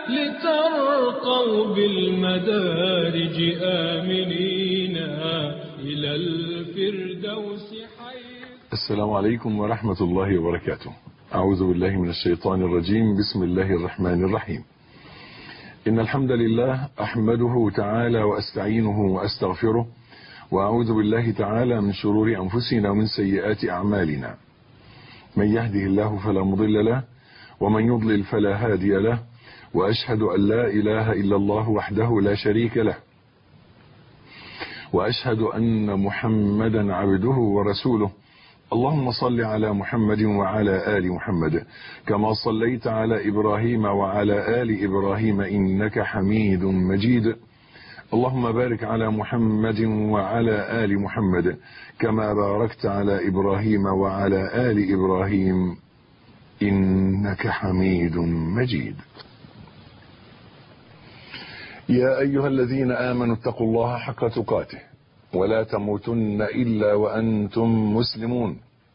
لترقوا بالمدارج آمنين إلى الفردوس حيث. السلام عليكم ورحمة الله وبركاته. أعوذ بالله من الشيطان الرجيم. بسم الله الرحمن الرحيم. إن الحمد لله أحمده تعالى وأستعينه وأستغفره، وأعوذ بالله تعالى من شرور أنفسنا ومن سيئات أعمالنا. من يهده الله فلا مضل له، ومن يضلل فلا هادي له، وأشهد أن لا إله إلا الله وحده لا شريك له، وأشهد أن محمدا عبده ورسوله. اللهم صل على محمد وعلى آل محمد كما صليت على إبراهيم وعلى آل إبراهيم إنك حميد مجيد. اللهم بارك على محمد وعلى آل محمد كما باركت على إبراهيم وعلى آل إبراهيم إنك حميد مجيد. يا أيها الذين آمنوا اتقوا الله حق تقاته ولا تموتن إلا وأنتم مسلمون.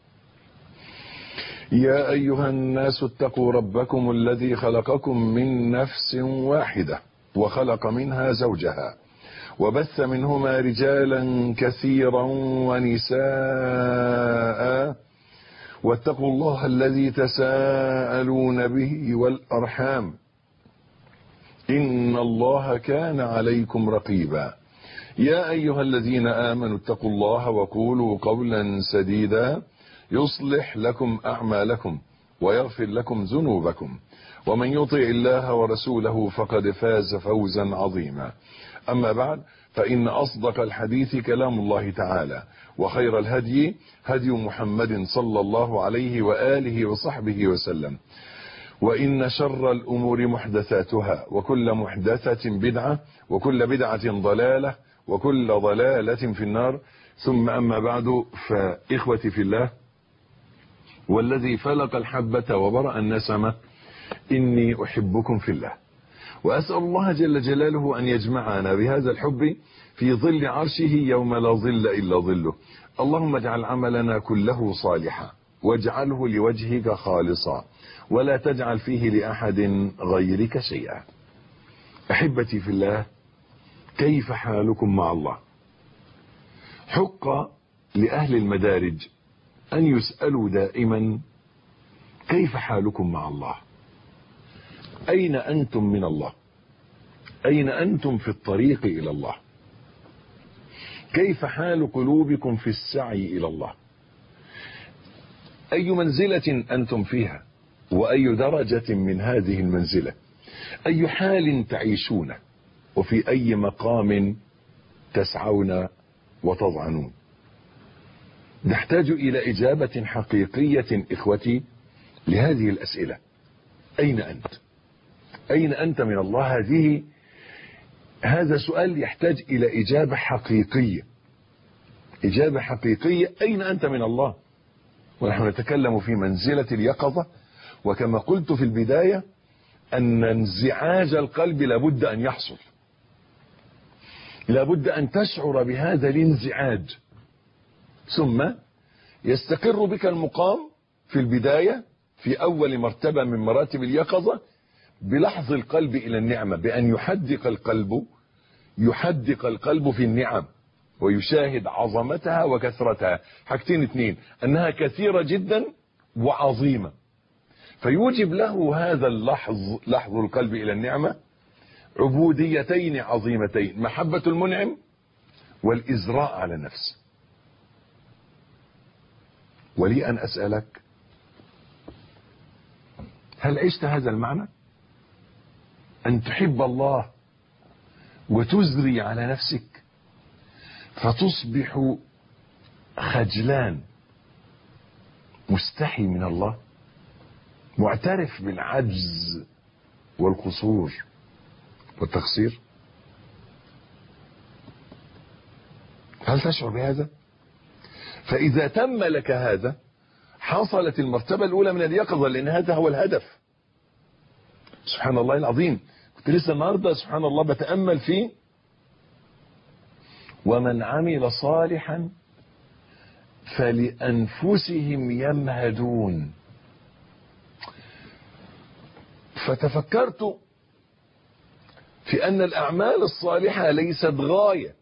يا أيها الناس اتقوا ربكم الذي خلقكم من نفس واحدة وخلق منها زوجها وبث منهما رجالا كثيرا ونساء، واتقوا الله الذي تساءلون به والأرحام إن الله كان عليكم رقيبا. يا أيها الذين آمنوا اتقوا الله وقولوا قولا سديدا يصلح لكم أعمالكم ويغفر لكم ذنوبكم، ومن يطع الله ورسوله فقد فاز فوزا عظيما. أما بعد، فإن أصدق الحديث كلام الله تعالى، وخير الهدي هدي محمد صلى الله عليه وآله وصحبه وسلم، وإن شر الأمور محدثاتها، وكل محدثة بدعة، وكل بدعة ضلالة، وكل ضلالة في النار. ثم أما بعد، فإخوتي في الله، والذي فلق الحبة وبرأ النسمة، إني أحبكم في الله، وأسأل الله جل جلاله أن يجمعنا بهذا الحب في ظل عرشه يوم لا ظل إلا ظله. اللهم اجعل عملنا كله صالحا، واجعله لوجهك خالصا، ولا تجعل فيه لأحد غيرك شيئا. أحبتي في الله، كيف حالكم مع الله؟ حق لأهل المدارج أن يسألوا دائما كيف حالكم مع الله؟ أين أنتم من الله؟ أين أنتم في الطريق إلى الله؟ كيف حال قلوبكم في السعي إلى الله؟ أي منزلة أنتم فيها؟ وأي درجة من هذه المنزلة؟ أي حال تعيشونه؟ وفي أي مقام تسعون وتضعنون؟ نحتاج إلى إجابة حقيقية إخوتي لهذه الأسئلة. أين أنت؟ أين أنت من الله؟ هذا سؤال يحتاج إلى إجابة حقيقية. إجابة حقيقية، أين أنت من الله؟ ونحن نتكلم في منزلة اليقظة، وكما قلت في البداية أن انزعاج القلب لابد أن يحصل، لابد أن تشعر بهذا الانزعاج، ثم يستقر بك المقام في البداية في أول مرتبة من مراتب اليقظة بلحظ القلب إلى النعمة، بأن يحدق القلب في النعم ويشاهد عظمتها وكثرتها. حاجتين اتنين، أنها كثيرة جدا وعظيمة، فيوجب له هذا لحظ القلب إلى النعمة عبوديتين عظيمتين: محبة المنعم والإزراء على النفس. ولي أن أسألك، هل عشت هذا المعنى؟ أن تحب الله وتزري على نفسك فتصبح خجلان مستحي من الله، معترف بالعجز والقصور والتقصير. هل تشعر بهذا؟ فإذا تم لك هذا حصلت المرتبة الأولى من اليقظة، لأن هذا هو الهدف. سبحان الله العظيم، كنت لسه النهارده سبحان الله بتأمل فيه: ومن عمل صالحا فلأنفسهم يمهدون. فتفكرت في أن الأعمال الصالحة ليست غاية،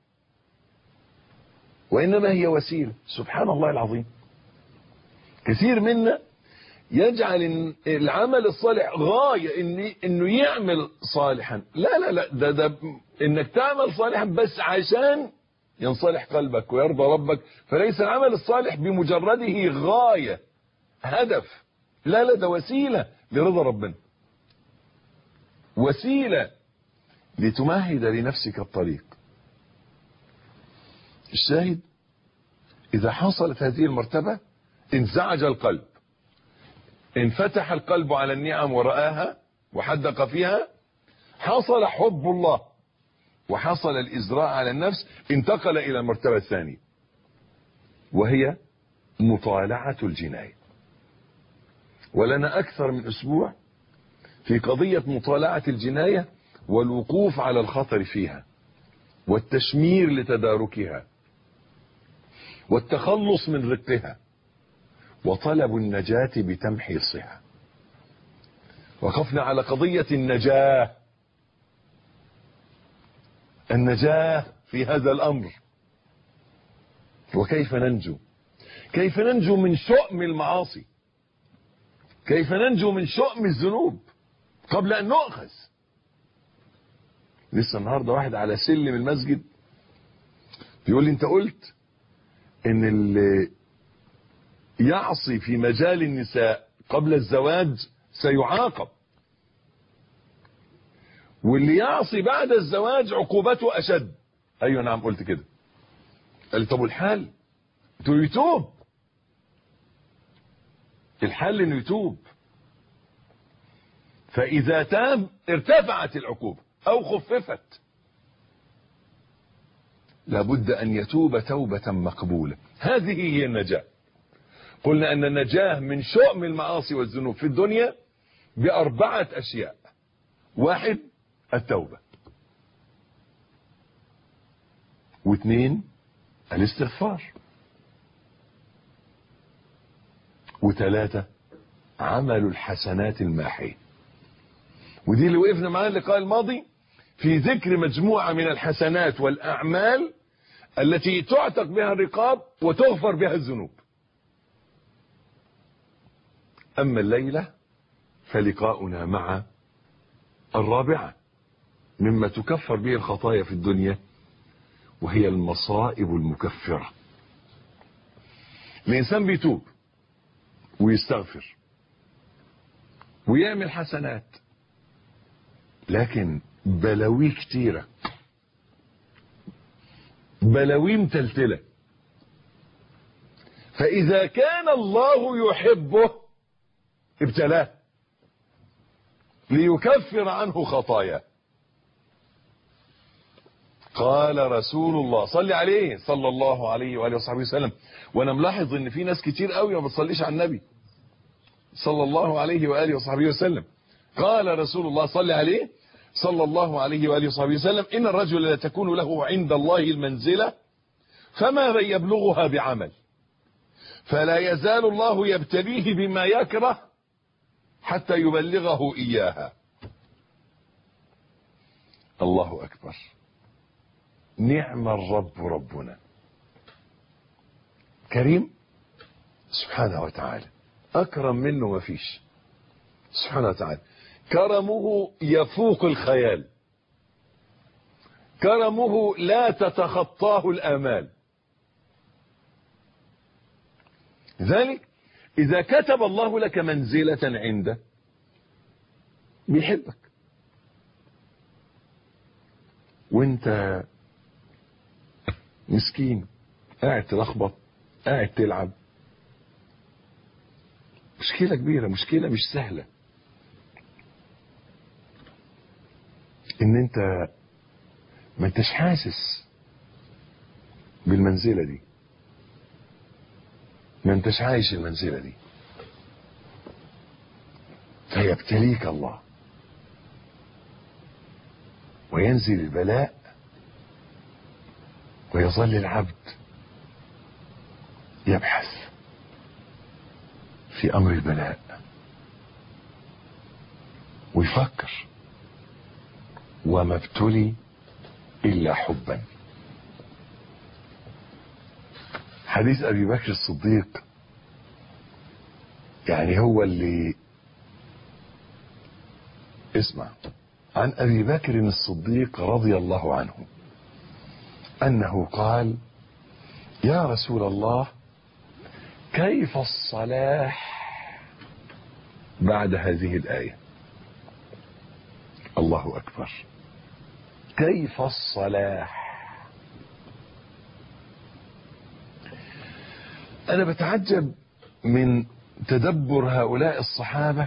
وإنما هي وسيلة. سبحان الله العظيم. كثير منا يجعل العمل الصالح غاية، إنه يعمل صالحا. لا لا لا، ده إنك تعمل صالحا بس عشان ينصلح قلبك ويرضى ربك، فليس العمل الصالح بمجرده غاية، هدف. لا لا، ده وسيلة لرضا ربنا، وسيلة لتمهد لنفسك الطريق. الشاهد، إذا حصلت هذه المرتبة انزعج القلب، انفتح القلب على النعم ورآها وحدق فيها، حصل حب الله وحصل الإزراء على النفس، انتقل إلى المرتبة الثانية وهي مطالعة الجناية. ولنا أكثر من أسبوع في قضية مطالعة الجناية والوقوف على الخطر فيها والتشمير لتداركها والتخلص من رقها وطلب النجاة بتمحيصها. وقفنا على قضية النجاة في هذا الأمر، وكيف ننجو، كيف ننجو من شؤم المعاصي، كيف ننجو من شؤم الذنوب قبل أن نؤخذ. لسه النهاردة واحد على سلم المسجد بيقول لي انت قلت ان اللي يعصي في مجال النساء قبل الزواج سيعاقب، واللي يعصي بعد الزواج عقوبته اشد. ايوه نعم قلت كده. قال لي طب والحل؟ قلت له يتوب. الحل انه يتوب، فاذا تاب ارتفعت العقوبة او خففت. لابد ان يتوب توبة مقبولة. هذه هي النجاة. قلنا ان النجاة من شؤم المعاصي والذنوب في الدنيا بأربعة اشياء. واحد، التوبة. واثنين، الاستغفار. وثلاثة، عمل الحسنات الماحية. ودي اللي وقفنا معاها اللقاء الماضي في ذكر مجموعة من الحسنات والأعمال التي تعتق بها الرقاب وتغفر بها الذنوب. أما الليلة فلقاؤنا مع الرابعة مما تكفر به الخطايا في الدنيا، وهي المصائب المكفرة. الإنسان بيتوب ويستغفر ويعمل حسنات، لكن بلاوي كتيرة، بلاوي متلتلة. فإذا كان الله يحبه ابتلاه ليكفر عنه خطاياه. قال رسول الله صلى عليه صلى الله عليه وآله وصحبه وسلم. وانا ملاحظ ان في ناس كتير قوي ما بتصليش على النبي صلى الله عليه وآله وصحبه وسلم. قال رسول الله صلى عليه صلى الله عليه وآله وصحبه وسلم: إن الرجل لا تكون له عند الله المنزلة فما يبلغها بعمل، فلا يزال الله يبتليه بما يكره حتى يبلغه إياها. الله أكبر. نعم الرب ربنا، كريم سبحانه وتعالى، أكرم منه ما فيش سبحانه وتعالى. كرمه يفوق الخيال، كرمه لا تتخطاه الآمال. ذلك إذا كتب الله لك منزلة عنده بيحبك، وانت مسكين قاعد تلخبط، قاعد تلعب. مشكلة كبيرة، مشكلة مش سهلة، ان انت ما انتش حاسس بالمنزلة دي، ما انتش عايش المنزلة دي، فيبتليك الله وينزل البلاء ويظل العبد يبحث في أمر البلاء ويفكر وما ابتلي إلا حبا. حديث أبي بكر الصديق يعني هو اللي اسمع عن أبي بكر الصديق رضي الله عنه أنه قال: يا رسول الله، كيف الصلاح بعد هذه الآية؟ الله أكبر. كيف الصلاح؟ أنا بتعجب من تدبر هؤلاء الصحابة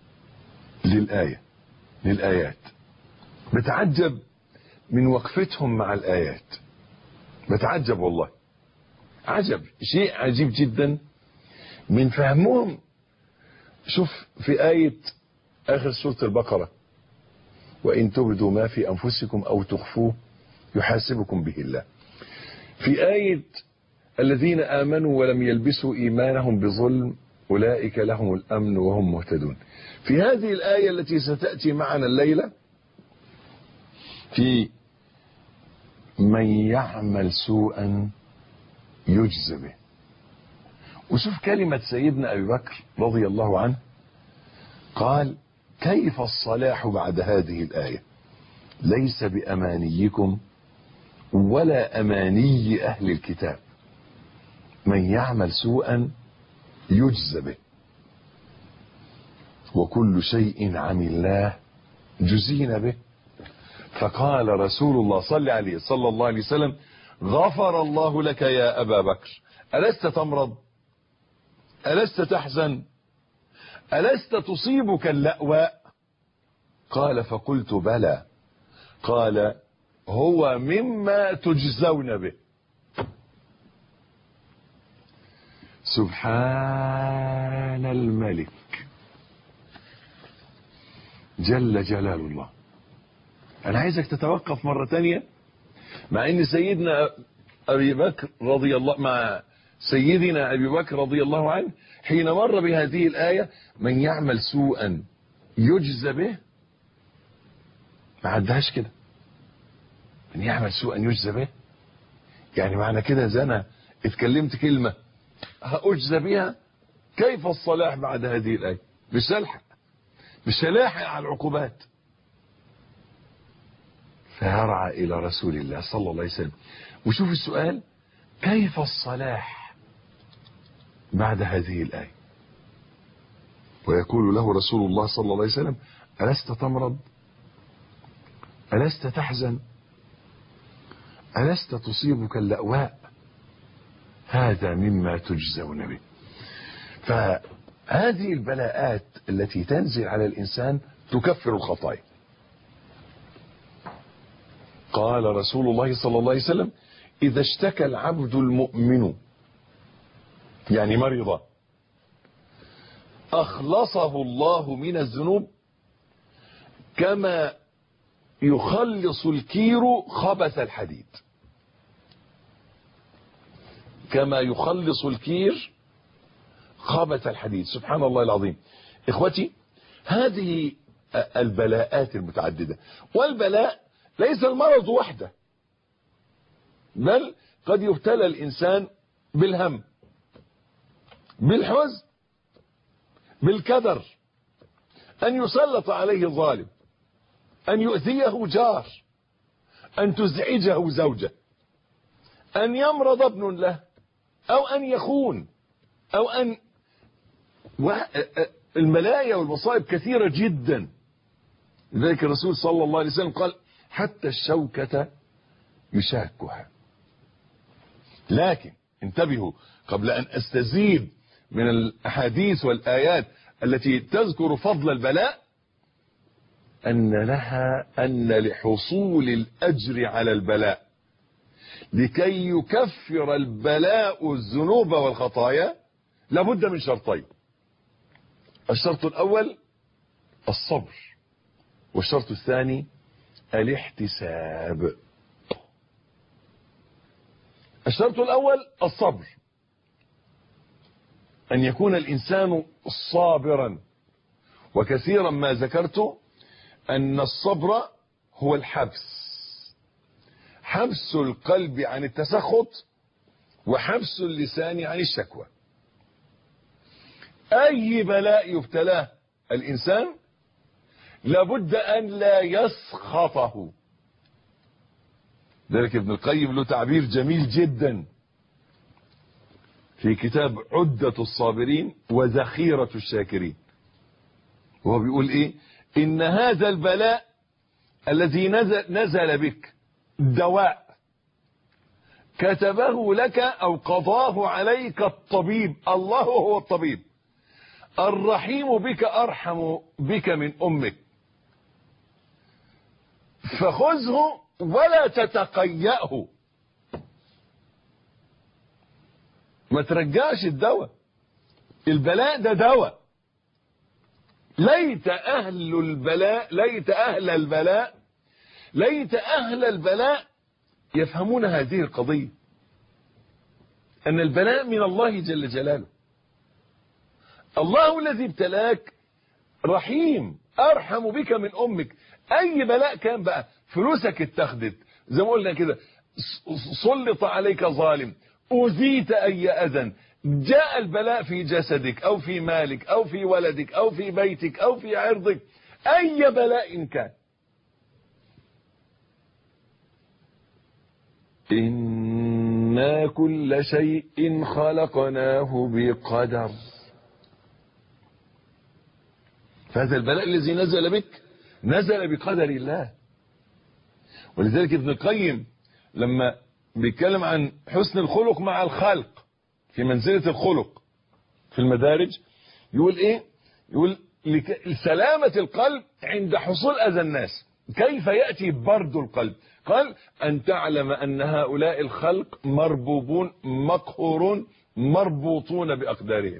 للآيات، بتعجب من وقفتهم مع الآيات، بتعجب والله، عجب، شيء عجيب جدا من فهمهم. شوف في آية آخر سورة البقرة: وإن تبدوا ما في أنفسكم أو تخفوه يحاسبكم به الله. في آية الذين آمنوا ولم يلبسوا إيمانهم بظلم أولئك لهم الأمن وهم مهتدون. في هذه الآية التي ستأتي معنا الليلة في من يعمل سوءا يجزى به. وشوف كلمة سيدنا أبي بكر رضي الله عنه، قال: كيف الصلاح بعد هذه الآية؟ ليس بأمانيكم ولا أماني أهل الكتاب، من يعمل سوءا يجزى به وكل شيء عملناه جزينا به. فقال رسول الله صلى الله عليه وسلم: غفر الله لك يا أبا بكر، ألست تمرض؟ ألست تحزن؟ ألست تصيبك اللأواء؟ قال: فقلت بلى. قال: هو مما تجزون به. سبحان الملك جل جلال الله. أنا عايزك تتوقف مرة تانية مع أن سيدنا أبي بكر رضي الله مع سيدنا أبي بكر رضي الله عنه حين مر بهذه الآية: من يعمل سوءا يجزى به، ما عدهاش كده. من يعمل سوءا يجزى به يعني معنى كده زنا، اتكلمت كلمة هأجزى بها. كيف الصلاح بعد هذه الآية؟ مش هلاحق على العقوبات. فهرع إلى رسول الله صلى الله عليه وسلم. وشوف السؤال: كيف الصلاح بعد هذه الآية؟ ويقول له رسول الله صلى الله عليه وسلم: ألست تمرض؟ ألست تحزن؟ ألست تصيبك اللأواء؟ هذا مما تجزون به. فهذه البلاءات التي تنزل على الإنسان تكفر الخطايا. قال رسول الله صلى الله عليه وسلم: إذا اشتكى العبد المؤمن يعني مرض أخلصه الله من الذنوب كما يخلص الكير خبث الحديد. كما يخلص الكير خبث الحديد. سبحان الله العظيم. إخوتي، هذه البلاءات المتعددة، والبلاء ليس المرض وحده، بل قد يبتلى الإنسان بالهم، بالحزن، بالكدر، أن يسلط عليه ظالم، أن يؤذيه جار، أن تزعجه زوجة، أن يمرض ابن له، أو أن يخون، أو أن الملايا والمصائب كثيرة جدا. لذلك الرسول صلى الله عليه وسلم قال: حتى الشوكة يشاكها. لكن انتبهوا قبل أن أستزيد من الأحاديث والآيات التي تذكر فضل البلاء، أن لحصول الأجر على البلاء لكي يكفر البلاء الذنوب والخطايا لابد من شرطين. الشرط الأول الصبر، والشرط الثاني الاحتساب. الشرط الأول الصبر، أن يكون الإنسان صابرا. وكثيرا ما ذكرت أن الصبر هو الحبس، حبس القلب عن التسخط وحبس اللسان عن الشكوى. اي بلاء يبتلاه الانسان لابد ان لا يسخطه. ذلك ابن القيم له تعبير جميل جدا في كتاب عدة الصابرين وذخيرة الشاكرين، وهو بيقول ايه؟ ان هذا البلاء الذي نزل بك دواء كتبه لك او قضاه عليك الطبيب، الله هو الطبيب الرحيم بك ارحم بك من امك، فخذه ولا تتقيأه، ما ترجعش الدواء، البلاء ده دواء. ليت اهل البلاء، ليت اهل البلاء يفهمون هذه القضية، ان البلاء من الله جل جلاله. الله الذي ابتلاك رحيم ارحم بك من امك. اي بلاء كان بقى، فلوسك اتخذت زي ما قلنا كده، سلط عليك ظالم، اذيت اي اذى، جاء البلاء في جسدك او في مالك او في ولدك او في بيتك او في عرضك، اي بلاء كان، إنا كل شيء خلقناه بقدر. فهذا البلاء الذي نزل بك نزل بقدر الله. ولذلك ابن القيم لما بيتكلم عن حسن الخلق مع الخلق في منزلة الخلق في المدارج يقول ايه؟ يقول لسلامة القلب عند حصول اذى الناس. كيف يأتي برد القلب؟ قال ان تعلم ان هؤلاء الخلق مربوبون مقهورون مربوطون باقدارهم.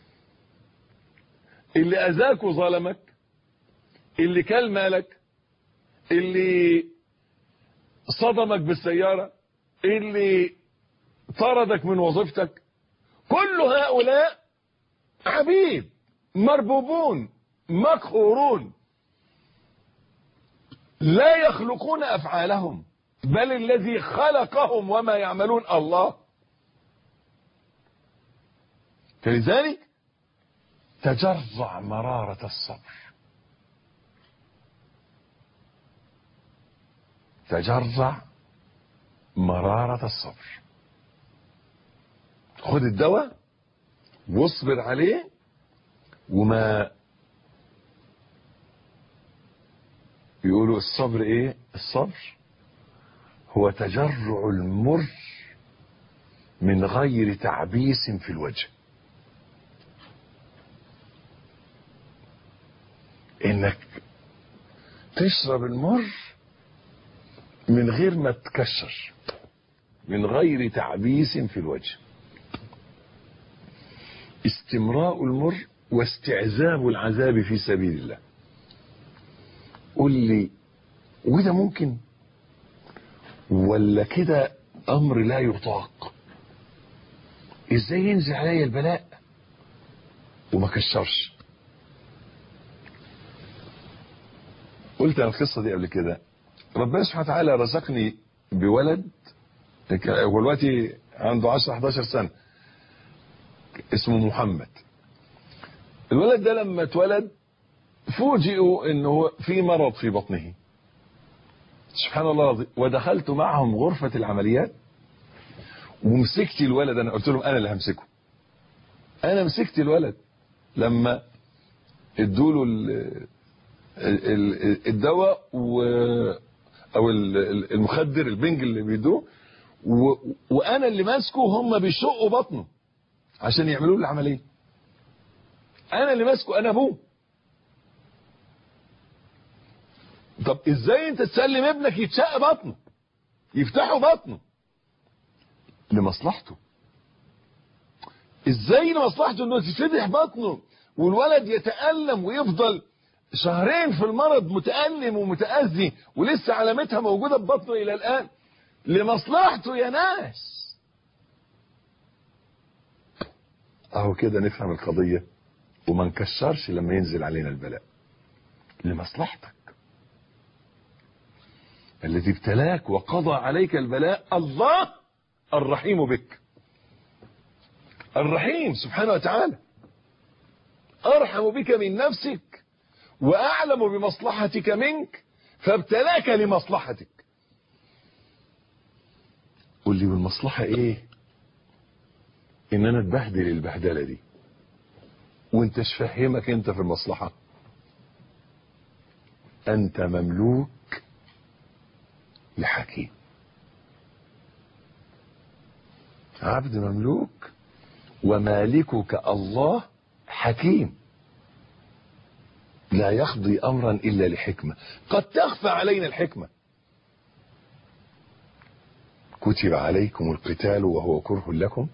اللي اذاك وظلمك، اللي كل مالك، اللي صدمك بالسيارة، اللي طردك من وظيفتك، كل هؤلاء عبيد مربوبون مقهورون لا يخلقون افعالهم، بل الذي خلقهم وما يعملون الله. فلذلك تجرع مرارة الصبر، تجرع مرارة الصبر. خد الدواء واصبر عليه، وما يقولوا الصبر ايه؟ الصبر هو تجرع المر من غير تعبيس في الوجه. انك تشرب المر من غير ما تكشر، من غير تعبيس في الوجه. استمراء المر واستعذاب العذاب في سبيل الله. قل لي وده ممكن ولا كده امر لا يطاق؟ ازاي ينزل علي البلاء وما كشرش؟ قلت انا القصه دي قبل كده. ربنا سبحانه وتعالى رزقني بولد، هو دلوقتي عنده 10-11 سنه، اسمه محمد. الولد ده لما اتولد فوجئوا انه في مرض في بطنه. سبحان الله العظيم. ودخلت معهم غرفة العمليات ومسكت الولد. انا قلت لهم انا اللي همسكه. انا مسكت الولد لما ادوا له الدواء او المخدر البنج اللي بيدوه، وانا اللي ماسكه، هم بيشقوا بطنه عشان يعملوا له العمليه. انا اللي ماسكه، انا ابوه. طب ازاي انت تسلم ابنك يتشق بطنه، يفتحوا بطنه؟ لمصلحته. ازاي لمصلحته انه تتفتح بطنه والولد يتألم ويفضل شهرين في المرض متألم ومتأذي ولسه علامتها موجودة ببطنه الى الان؟ لمصلحته يا ناس. اهو كده نفهم القضية وما نكشرش لما ينزل علينا البلاء. لمصلحتك. الذي ابتلاك وقضى عليك البلاء الله الرحيم بك. الرحيم سبحانه وتعالى أرحم بك من نفسك وأعلم بمصلحتك منك فابتلاك لمصلحتك. قل لي والمصلحة ايه؟ ان انا اتبهدل البهدلة دي وانتش فهمك انت في المصلحة. انت مملوك لحكيم، عبد مملوك ومالكك الله حكيم لا يقضي امرا الا لحكمة. قد تخفى علينا الحكمة. كتب عليكم القتال وهو كره لكم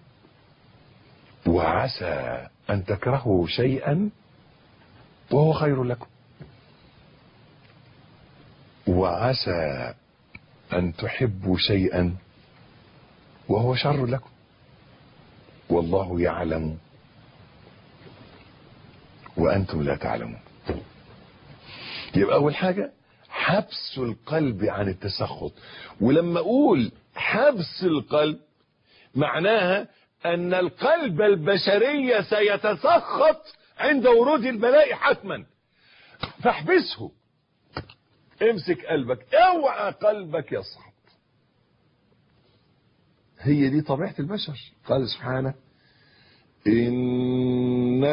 وعسى ان تكرهوا شيئا وهو خير لكم وعسى ان تحبوا شيئا وهو شر لكم والله يعلم وانتم لا تعلمون. يبقى اول حاجة حبس القلب عن التسخط. ولما اقول حبس القلب معناها ان القلب البشري سيتسخط عند ورود البلاء حتما، فاحبسه. امسك قلبك، اوعى قلبك يسخط. هي دي طبيعة البشر. قال سبحانه إن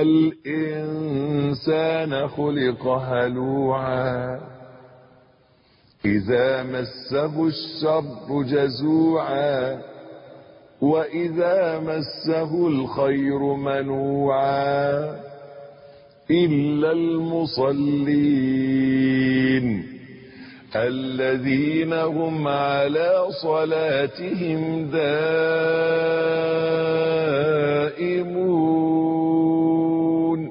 الإنسان خلق هلوعا إذا مسه الشر جزوعا وإذا مسه الخير منوعا إلا المصلين الذين هم على صلاتهم دائمون.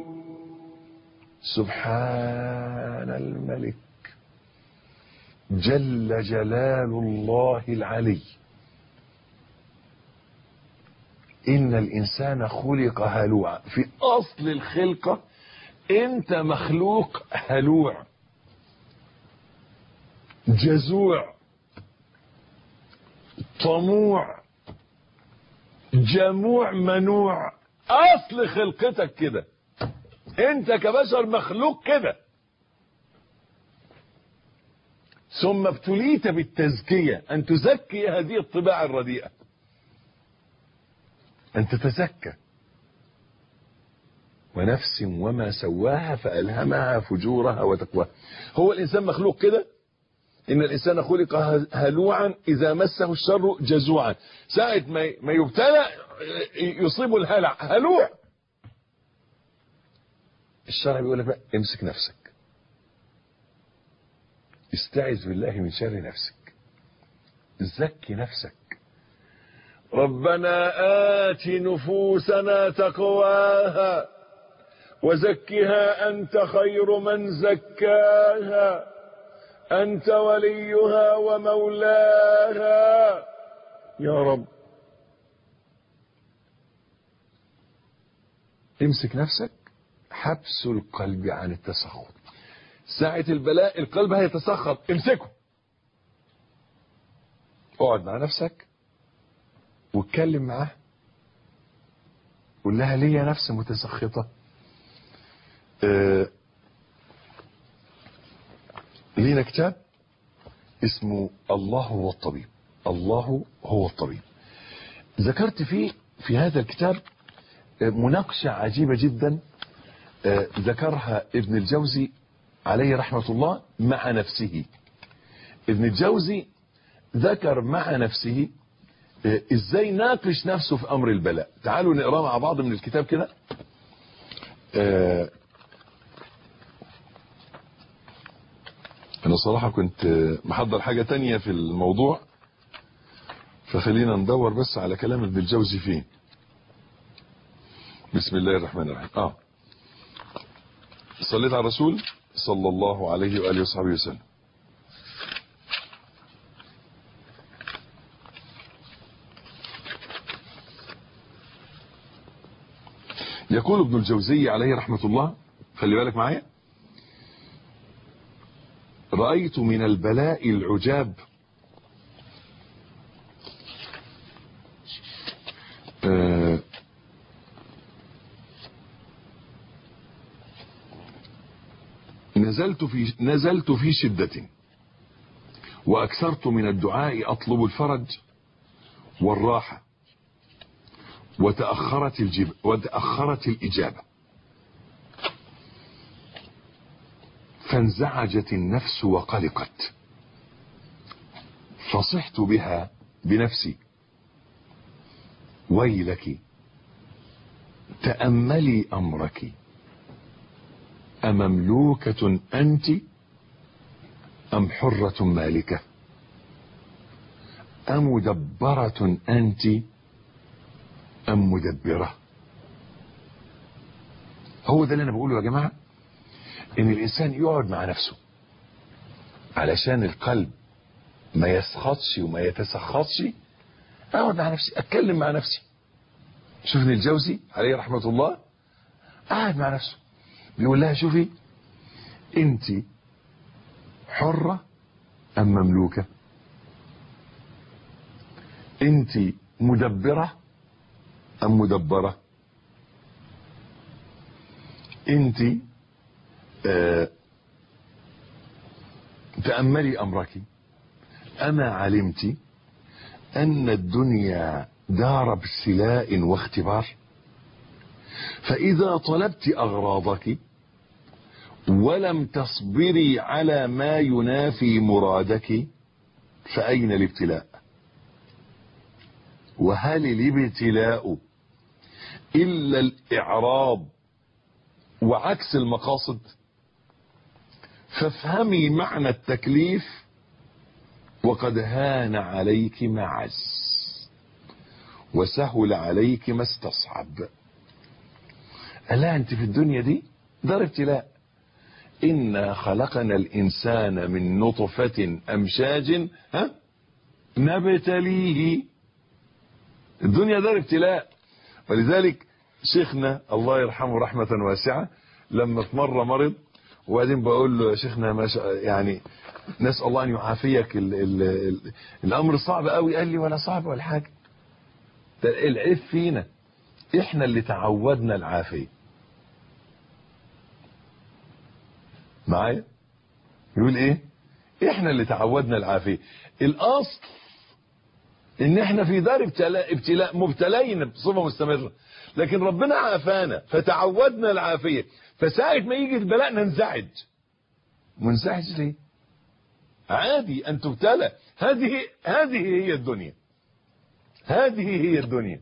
سبحان الملك جل جلال الله العلي. إن الإنسان خلق هلوعا. في أصل الخلقة أنت مخلوق هلوع جزوع طموع جموع منوع. أصل خلقتك كده. أنت كبشر مخلوق كده. ثم ابتليت بالتزكية أن تزكي هذه الطباع الرديئة، أن تتزكى. ونفس وما سواها فألهمها فجورها وتقواها. هو الإنسان مخلوق كده. إن الإنسان خلق هلوعا إذا مسه الشر جزوعا. ساعة ما يبتلى يصيبه الهلع هلوع. الشرع بيقول لك بقى امسك نفسك، استعذ بالله من شر نفسك، زكي نفسك. ربنا آت نفوسنا تقواها وزكها أنت خير من زكاها أنت وليها ومولاها. يا رب امسك نفسك. حبس القلب عن التسخط. ساعة البلاء القلب هيتسخط، امسكه. اقعد مع نفسك واتكلم معاه، قول لها ليه يا نفس متسخطة. لينا كتاب اسمه الله هو الطبيب. الله هو الطبيب. ذكرت فيه في هذا الكتاب مناقشة عجيبة جدا ذكرها ابن الجوزي عليه رحمة الله مع نفسه. ابن الجوزي ذكر مع نفسه ازاي ناقش نفسه في امر البلاء. تعالوا نقرأ مع بعض من الكتاب كده. انا صراحة كنت محضر حاجة تانية في الموضوع، فخلينا ندور بس على كلام ابن الجوزي فيه. بسم الله الرحمن الرحيم. صليت على الرسول صلى الله عليه وآله وصحبه وسلم. يقول ابن الجوزي عليه رحمة الله، خلي بالك معايا: رأيت من البلاء العجاب نزلت في شدة وأكثرت من الدعاء أطلب الفرج والراحة وتأخرت الإجابة، فانزعجت النفس وقلقت، فصحت بها بنفسي: ويلك، تأملي أمرك، أمملوكة أنت أم حرة مالكة، أمدبرة أنت أم مدبرة. هو ده اللي أنا بقوله يا جماعة، إن الإنسان يقعد مع نفسه علشان القلب ما يسخطش وما يتسخطش. أقعد مع نفسي، أتكلم مع نفسي. شوف ابن الجوزي عليه رحمة الله قاعد مع نفسه بيقول لها: شوفي، أنت حرة أم مملوكة؟ أنت مدبرة أم مدبرة؟ أنت تأملي أمرك، أما علمت أن الدنيا دار ابتلاء واختبار؟ فإذا طلبت أغراضك ولم تصبري على ما ينافي مرادك فأين الابتلاء؟ وهل الابتلاء إلا الإعراض وعكس المقاصد؟ فافهمي معنى التكليف، وقد هان عليك ما عز وسهل عليك ما استصعب. ألا أنت في الدنيا دي دار ابتلاء. إنا خلقنا الإنسان من نطفة أمشاج نبتليه. الدنيا دار ابتلاء. ولذلك شيخنا الله يرحمه رحمة واسعة لما في مرة مرض، وبعدين بقول له: يا شيخنا ما يعني نسأل الله أن يعافيك، الأمر صعب قوي. قال لي: ولا صعب ولا حاجة، ده العيب فينا، احنا اللي تعودنا العافية. معايا؟ يقول ايه؟ احنا اللي تعودنا العافية. الاصل ان احنا في دار ابتلاء مبتلين بصفة مستمرة، لكن ربنا عافانا فتعودنا العافية، فساعة ما يجي البلاء ننزعج. منزعج ليه؟ عادي ان تبتلى. هذه هي الدنيا. هذه هي الدنيا.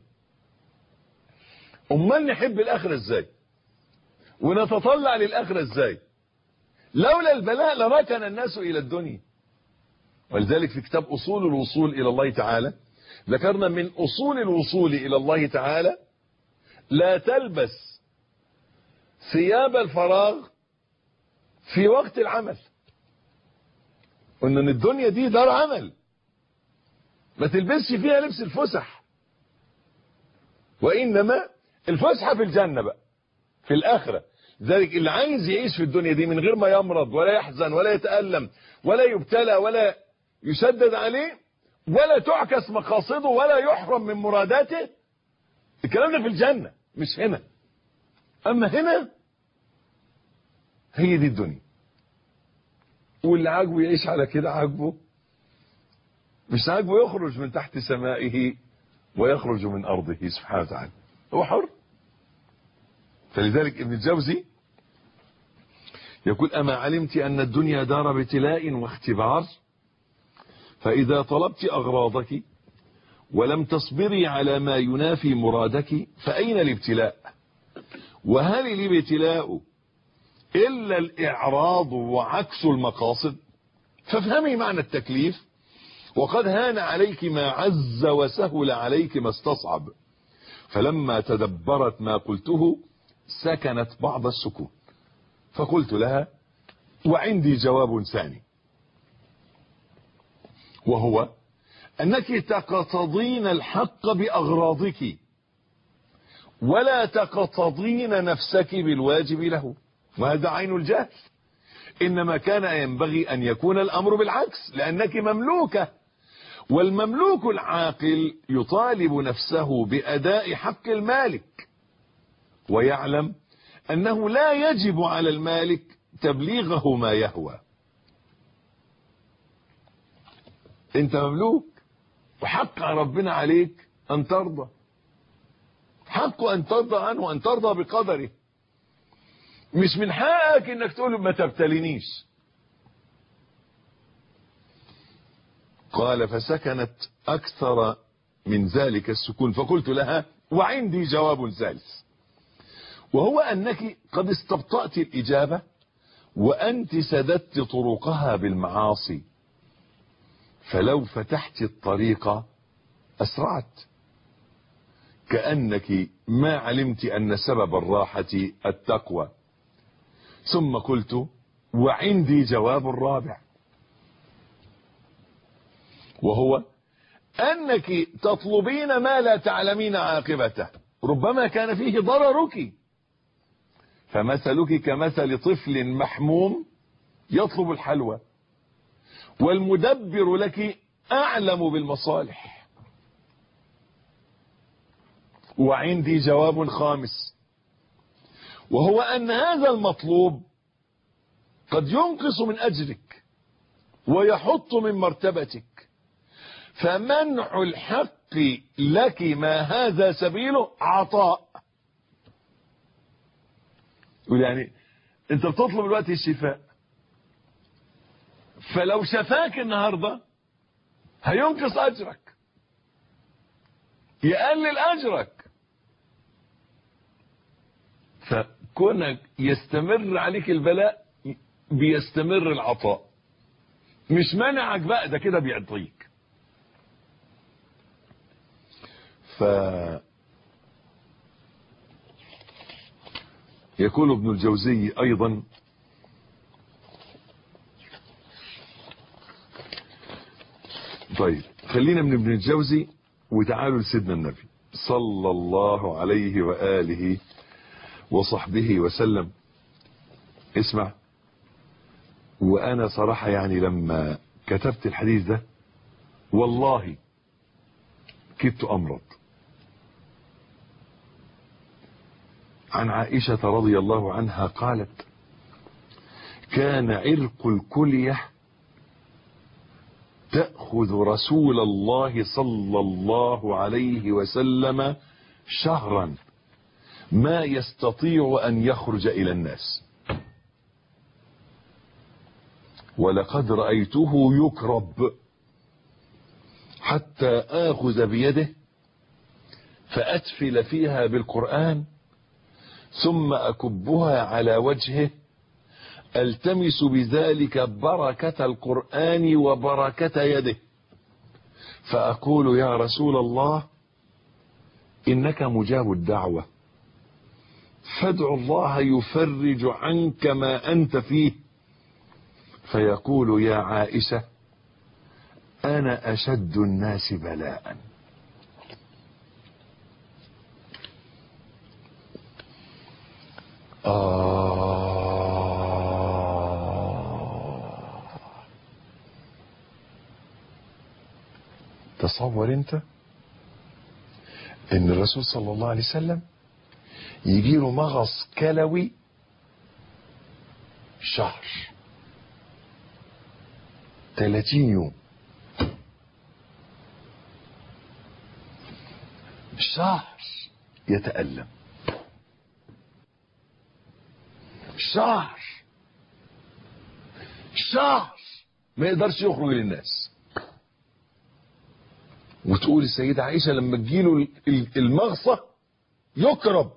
امال نحب الاخرة ازاي ونتطلع للاخرة ازاي؟ لولا البلاء لركن الناس الى الدنيا. ولذلك في كتاب اصول الوصول الى الله تعالى ذكرنا من اصول الوصول الى الله تعالى: لا تلبس ثياب الفراغ في وقت العمل. قلنا ان الدنيا دي دار عمل، ما تلبسش فيها لبس الفسح، وانما الفسحة في الجنة بقى في الاخرة. ذلك اللي عايز يعيش في الدنيا دي من غير ما يمرض ولا يحزن ولا يتألم ولا يبتلى ولا يشدد عليه ولا تعكس مقاصده ولا يحرم من مراداته، الكلام ده في الجنة مش هنا. اما هنا هي دي الدنيا، واللي عاجبه يعيش على كده عاجبه، مش عاجبه يخرج من تحت سمائه ويخرج من ارضه سبحانه وتعالى، هو حر. فلذلك ابن الجوزي يقول: أما علمت أن الدنيا دار ابتلاء واختبار؟ فإذا طلبت أغراضك ولم تصبري على ما ينافي مرادك فأين الابتلاء؟ وهل الابتلاء إلا الإعراض وعكس المقاصد؟ فافهمي معنى التكليف، وقد هان عليك ما عز وسهل عليك ما استصعب. فلما تدبرت ما قلته سكنت بعض السكون، فقلت لها: وعندي جواب ثاني، وهو أنك تقتضين الحق بأغراضك ولا تقتضين نفسك بالواجب له، وهذا عين الجهل. إنما كان ينبغي أن يكون الأمر بالعكس، لأنك مملوكة والمملوك العاقل يطالب نفسه بأداء حق المالك، ويعلم أنه لا يجب على المالك تبليغه ما يهوى. انت مملوك، وحق ربنا عليك أن ترضى، حق أن ترضى عنه وأن ترضى بقدره. مش من حقك انك تقول ما تبتلينيش. قال فسكنت أكثر من ذلك السكون، فقلت لها وعندي جواب ثالث، وهو أنك قد استبطأت الإجابة وأنت سددت طرقها بالمعاصي، فلو فتحت الطريق أسرعت، كأنك ما علمت أن سبب الراحة التقوى. ثم قلت وعندي جواب رابع، وهو أنك تطلبين ما لا تعلمين عاقبته، ربما كان فيه ضررك، فمثلك كمثل طفل محموم يطلب الحلوى، والمدبر لك أعلم بالمصالح. وعندي جواب خامس، وهو أن هذا المطلوب قد ينقص من أجرك ويحط من مرتبتك، فمنع الحق لك ما هذا سبيله عطاء. يعني انت بتطلب الوقت الشفاء، فلو شفاك النهاردة هينقص أجرك، يقلل أجرك، فكونك يستمر عليك البلاء بيستمر العطاء، مش منعك بقى، ده كده بيعطيك. يقول ابن الجوزي أيضا طيب خلينا من ابن الجوزي وتعالوا لسيدنا النبي صلى الله عليه وآله وصحبه وسلم. اسمع، وأنا صراحة يعني لما كتبت الحديث ده والله كدت أمرض. عن عائشة رضي الله عنها قالت كان عرق الكلية تأخذ رسول الله صلى الله عليه وسلم شهرا ما يستطيع أن يخرج إلى الناس، ولقد رأيته يكرب حتى آخذ بيده فأتفل فيها بالقرآن ثم أكبها على وجهه التمس بذلك بركة القرآن وبركة يده، فأقول يا رسول الله إنك مجاب الدعوة، فادع الله يفرج عنك ما أنت فيه، فيقول يا عائشة أنا أشد الناس بلاء. تصور انت ان الرسول صلى الله عليه وسلم يجيله مغص كلوي شهر 30 يوم، شهر يتألم، شهر ما يقدرش يخرج للناس. وتقول السيدة عائشة لما تجيله المغصة يكرب،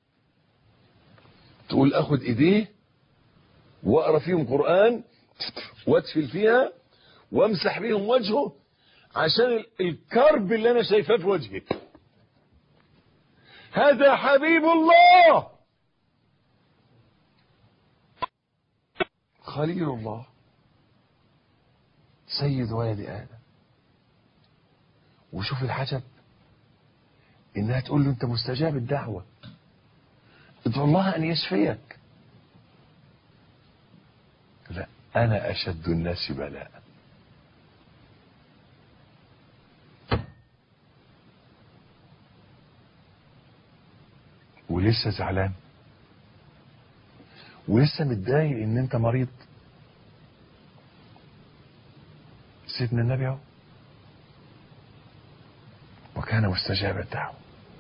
تقول اخد ايديه واقرا فيهم قرآن وادفل فيها وامسح بيهم وجهه عشان الكرب اللي انا شايفاه في وجهه. هذا حبيب الله خليل الله سيد ولد آدم. وشوف الحجب انها تقول له انت مستجاب الدعوة، ادعو الله ان يشفيك. لا، انا اشد الناس بلاء. ولسه زعلان ولسه متضايق ان انت مريض. سيدنا النبي اهو وكان مستجاب الدعوة.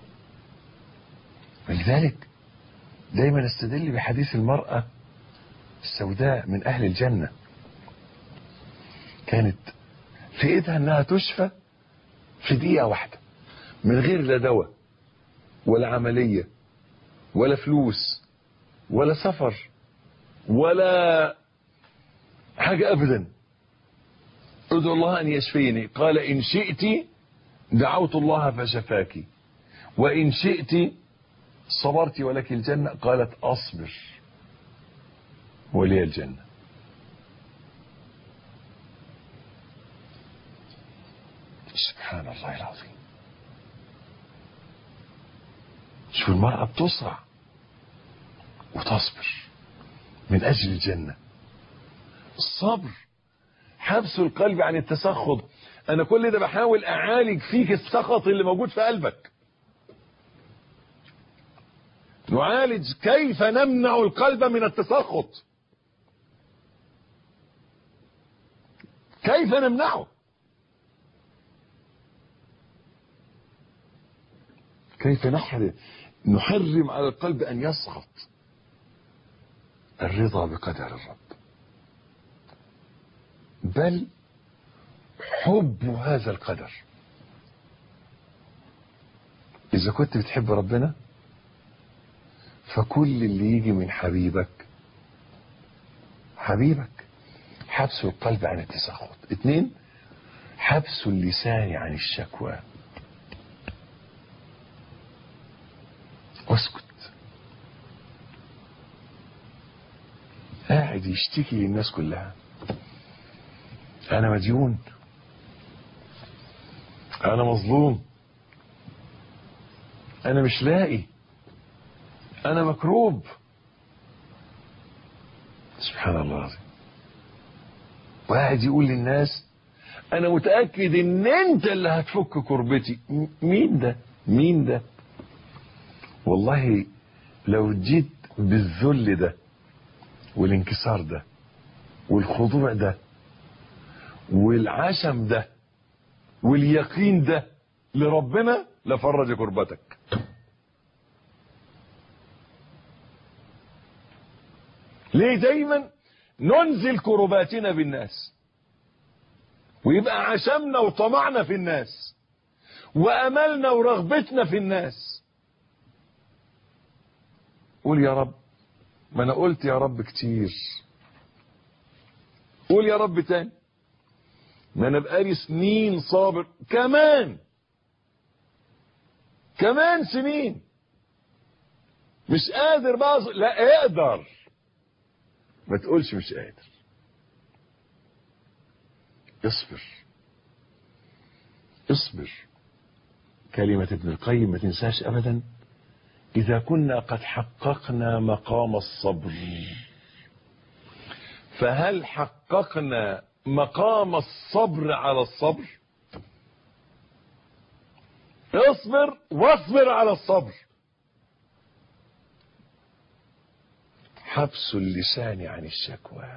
ولذلك دايما استدل بحديث المرأة السوداء من اهل الجنة، كانت في ايدها انها تشفى في دقيقة واحدة من غير لا دواء ولا عملية ولا فلوس ولا سفر ولا حاجة ابدا. ادعو الله ان يشفيني، قال ان شئت دعوت الله فشفاك وان شئت صبرت ولك الجنة، قالت اصبر ولي الجنة. سبحان الله العظيم. شوف المرأة بتصرع وتصبر من اجل الجنة. الصبر حبس القلب عن التسخط. انا كل ده بحاول اعالج فيك السخط اللي موجود في قلبك. نعالج كيف نمنع القلب من التسخط، كيف نمنعه، كيف نحرم على القلب ان يسخط. الرضا بقدر الرب، بل حب هذا القدر. اذا كنت بتحب ربنا فكل اللي يجي من حبيبك حبس القلب عن التسخط. 2 حبس اللسان عن الشكوى. اسكت. قاعد يشتكي للناس كلها، انا مديون، انا مظلوم، انا مش لاقي، انا مكروب. سبحان الله العظيم. وقاعد يقول للناس انا متأكد ان انت اللي هتفك كربتي. مين ده؟ والله لو جيت بالذل ده والانكسار ده والخضوع ده والعشم ده واليقين ده لربنا لفرج كربتك. ليه دايما ننزل كرباتنا بالناس ويبقى عشمنا وطمعنا في الناس واملنا ورغبتنا في الناس؟ قول يا رب. ما انا قلت يا رب كتير. قول يا رب تاني. ما انا بقالي سنين صابر، كمان سنين مش قادر بقى. لا اقدر، ما تقولش مش قادر. اصبر. كلمة ابن القيم ما تنساش ابدا. اذا كنا قد حققنا مقام الصبر فهل حققنا مقام الصبر على الصبر؟ اصبر واصبر على الصبر. حبس اللسان عن الشكوى.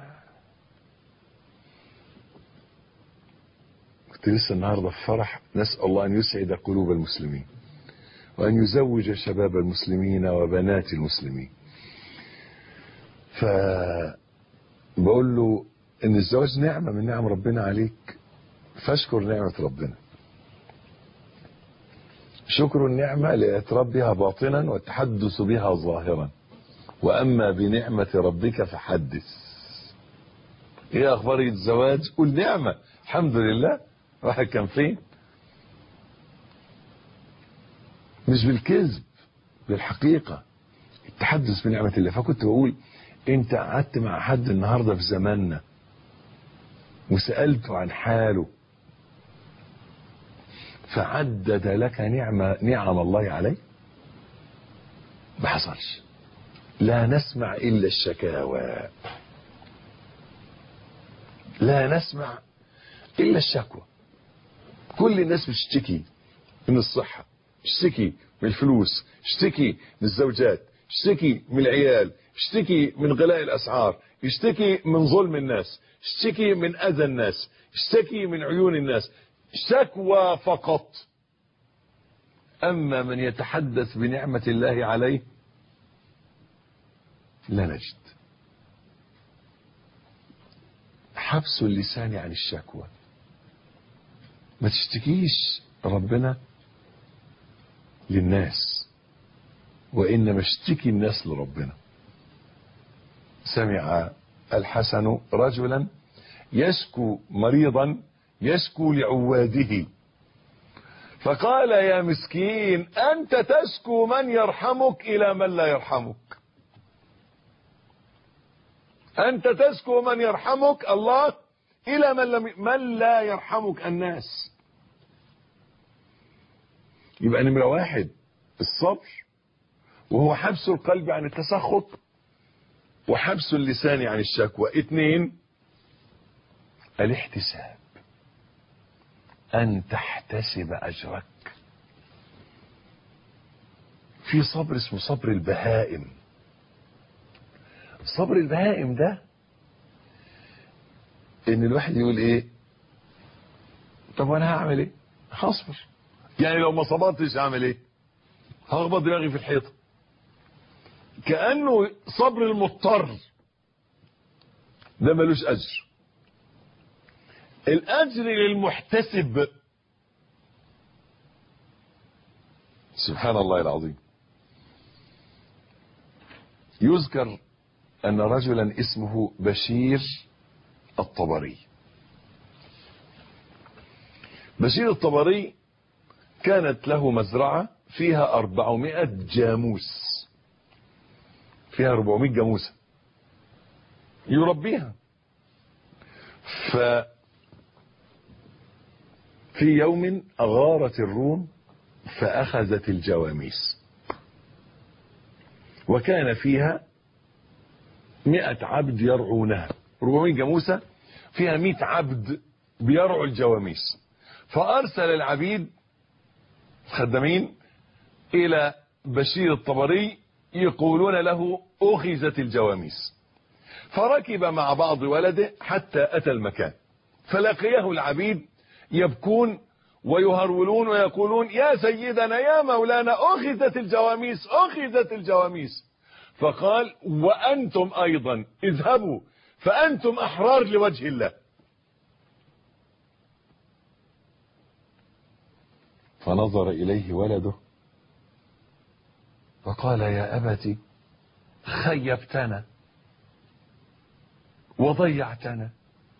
كنت لسه النهارده في فرح، نسأل الله ان يسعد قلوب المسلمين وان يزوج شباب المسلمين وبنات المسلمين. فبقول له ان الزواج نعمة من نعم ربنا عليك، فاشكر نعمة ربنا. شكر النعمة لاعتراف بها باطنا والتحدث بها ظاهرا، واما بنعمة ربك فحدث. ايه اخبار الزواج؟ قول نعمة الحمد لله. واحد كان فين؟ مش بالكذب، بالحقيقة، التحدث بنعمة الله. فكنت بقول انت قعدت مع حد النهاردة في زماننا وسألته عن حاله فعدد لك نعم الله عليه؟ ما حصلش. لا نسمع إلا الشكاوى، لا نسمع إلا الشكوى. كل الناس بتشتكي من الصحة، اشتكي من الفلوس، اشتكي من الزوجات، اشتكي من العيال، اشتكي من غلاء الأسعار، اشتكي من ظلم الناس، اشتكي من أذى الناس، اشتكي من عيون الناس، شكوى فقط. أما من يتحدث بنعمة الله عليه لا نجد. حبس اللسان عن الشكوى. ما تشتكيش ربنا للناس، وإنما اشتكي الناس لربنا. سمع الحسن رجلا يشكو مريضا يشكو لعواده، فقال يا مسكين أنت تشكو من يرحمك إلى من لا يرحمك. أنت تشكو من يرحمك الله إلى من لا يرحمك الناس. يبقى نمرة واحد الصبر، وهو حبس القلب عن التسخط، وحبس اللسان عن الشكوى. 2 الاحتساب، أن تحتسب أجرك. في صبر اسمه صبر البهائم. صبر البهائم ده ان الواحد يقول ايه، طب وانا هعمل ايه؟ هصبر. يعني لو ما صبرتش هعمل ايه؟ هخبط دماغي في الحيطه. كأنه صبر المضطر ده ملوش اجر. الاجر للمحتسب. سبحان الله العظيم. يذكر ان رجلا اسمه بشير الطبري. بشير الطبري كانت له مزرعة فيها 400 جاموس، فيها 400 جاموسة يربيها. ففي يوم أغارت الروم فأخذت الجواميس، وكان فيها 100 عبد يرعونها. 400 جاموسة فيها 100 عبد بيرعوا الجواميس. فأرسل العبيد خدامين إلى بشير الطبري يقولون له أخذت الجواميس. فركب مع بعض ولده حتى أتى المكان، فلقيه العبيد يبكون ويهرولون ويقولون يا سيدنا يا مولانا أخذت الجواميس أخذت الجواميس. فقال وأنتم أيضا اذهبوا فأنتم أحرار لوجه الله. فنظر إليه ولده فقال يا أبت خيبتنا وضيعتنا.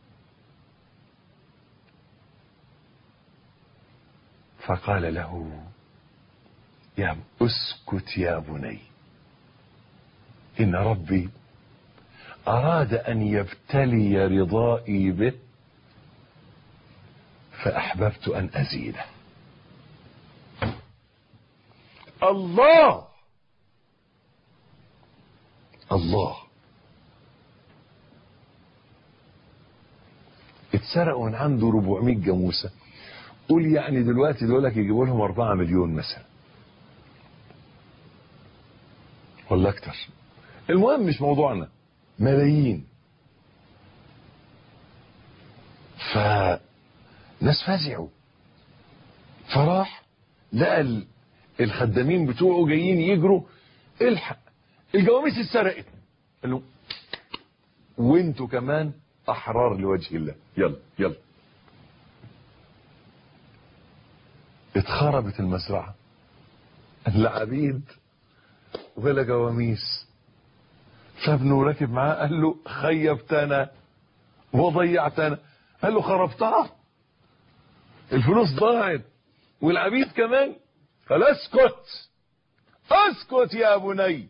فقال له يا اسكت يا بني، إن ربي أراد أن يبتلي رضائي به فأحببت أن أزيده. الله الله. اتسرقوا من عنده 400 جاموسة. قول يعني دلوقتي دولك يجيبوا لهم 4 مليون مثلا ولا اكتر. المهم مش موضوعنا، ملايين. فناس فزعوا، فراح لقى الخدامين بتوعه جايين يجروا الحق الجواميس اتسرقت. قال له وانتوا كمان احرار لوجه الله، يلا يلا. اتخربت المزرعة، العبيد ولا جواميس. فابنه راكب معاه قال له خيبتنا وضيعتنا. قال له خربتها، الفلوس ضاعت والعبيد كمان. قال اسكت اسكت يا بني،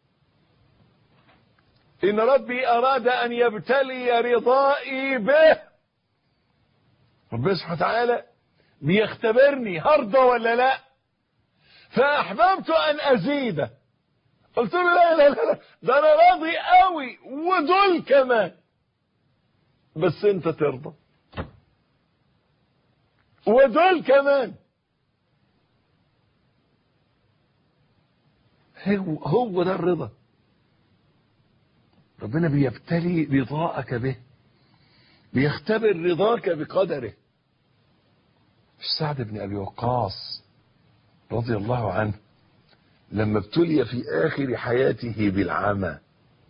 إن ربي أراد أن يبتلي رضائي به. ربنا سبحانه وتعالى بيختبرني هرضى ولا لا، فأحببت أن أزيده. قلت له لا لا لا، ده أنا راضي قوي ودول كمان، بس أنت ترضى ودول كمان. هو ده الرضا. ربنا بيبتلي رضاءك به، بيختبر رضاك بقدره. سعد بن أبي وقاص رضي الله عنه لما ابتلي في آخر حياته بالعمى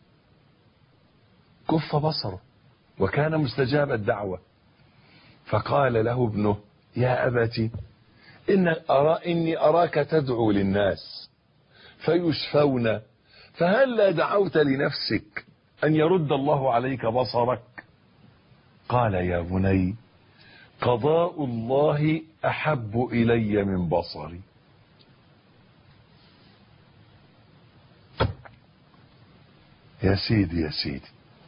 كف بصره وكان مستجاب الدعوة، فقال له ابنه: يا أبتي إني أراك تدعو للناس فيشفون، فهل دعوت لنفسك أن يرد الله عليك بصرك؟ قال: يا بني قضاء الله أحب إلي من بصري. يا سيدي يا سيدي،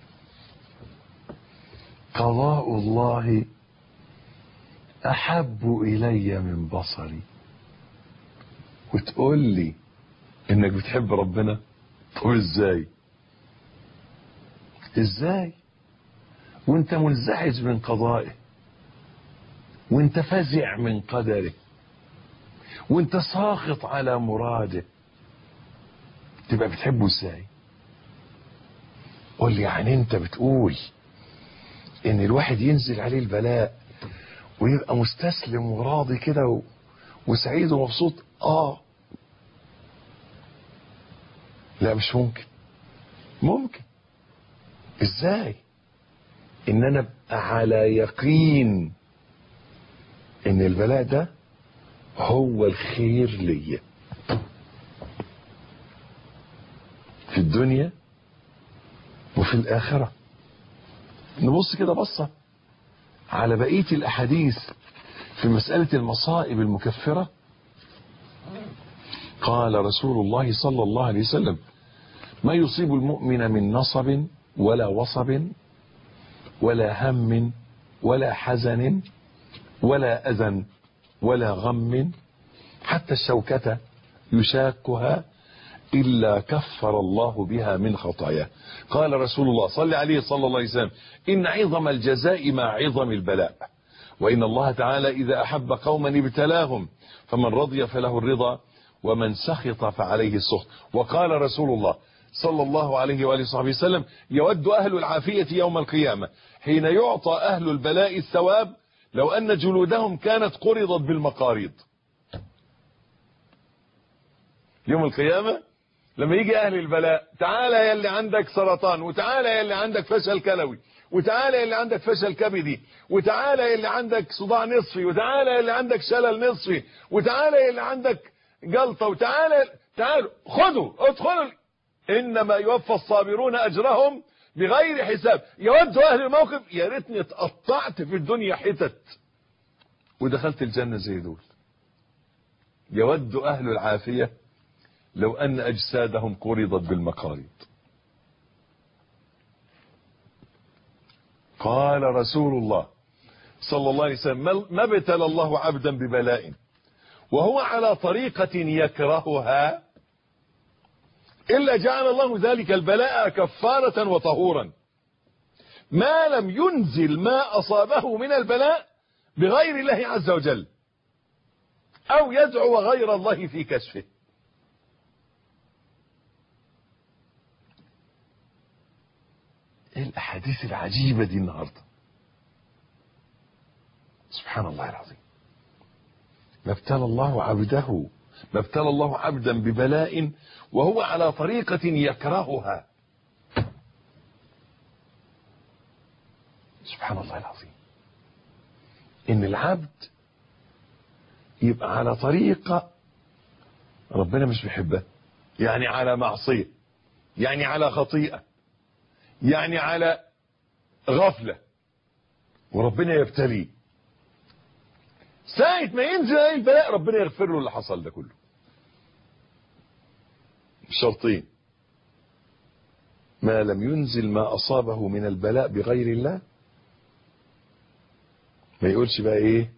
قضاء الله أحب إلي من بصري. وتقول لي إنك بتحب ربنا؟ تقول إزاي؟ إزاي وانت منزعج من قضائه، وانت فزع من قدره، وانت ساخط على مراده، تبقى بتحبه ازاي؟ قول لي، يعني انت بتقول ان الواحد ينزل عليه البلاء ويبقى مستسلم وراضي كده وسعيد ومبسوط؟ لا مش ممكن. ممكن. ازاي؟ ان انا ابقى على يقين ان البلاء ده هو الخير ليا في الدنيا وفي الآخرة. نبص كده بصة على بقية الأحاديث في مسألة المصائب المكفرة. قال رسول الله صلى الله عليه وسلم: ما يصيب المؤمن من نصب ولا وصب ولا هم ولا حزن ولا أذى ولا غم حتى الشوكة يشاكها إلا كفر الله بها من خطاياه. قال رسول الله صلى عليه صلى الله عليه وسلم: إن عظم الجزاء مع عظم البلاء، وإن الله تعالى إذا أحب قوما ابتلاهم، فمن رضي فله الرضا ومن سخط فعليه السخط. وقال رسول الله صلى الله عليه وآله وصحبه وسلم: يود أهل العافية يوم القيامة حين يعطى أهل البلاء الثواب لو أن جلودهم كانت قرضت بالمقاريض. يوم القيامة لما يجي أهل البلاء: تعالى يا اللي عندك سرطان، وتعالى يا اللي عندك فشل كلوي، وتعالى يا اللي عندك فشل كبدي، وتعالى يا اللي عندك صداع نصفي، وتعالى يا اللي عندك شلل نصفي، وتعالى يا اللي عندك جلطة، تعالوا خذوا ادخلوا، إنما يوفى الصابرون أجرهم بغير حساب. يود أهل الموقف: يا ريتني اتقطعت في الدنيا حتت ودخلت الجنة زي دول. يود أهل العافية لو أن أجسادهم قرضت بالمقاريض. قال رسول الله صلى الله عليه وسلم: ما ابتلى الله عبدا ببلاء وهو على طريقة يكرهها إلا جعل الله ذلك البلاء كفارة وطهورا، ما لم ينزل ما أصابه من البلاء بغير الله عز وجل أو يدعو غير الله في كشفه. ايه الأحاديث العجيبة دي النهاردة؟ سبحان الله العظيم. ما ابتلى الله عبدا ببلاء وهو على طريقة يكرهها. سبحان الله العظيم. ان العبد يبقى على طريقة ربنا مش بيحبها، يعني على معصية، يعني على خطيئة، يعني على غفلة، وربنا يبتليه. ساعة ما ينزل عليه البلاء ربنا يغفر له اللي حصل ده كله. شرطين: ما لم ينزل ما أصابه من البلاء بغير الله. ما يقولش بقى ايه: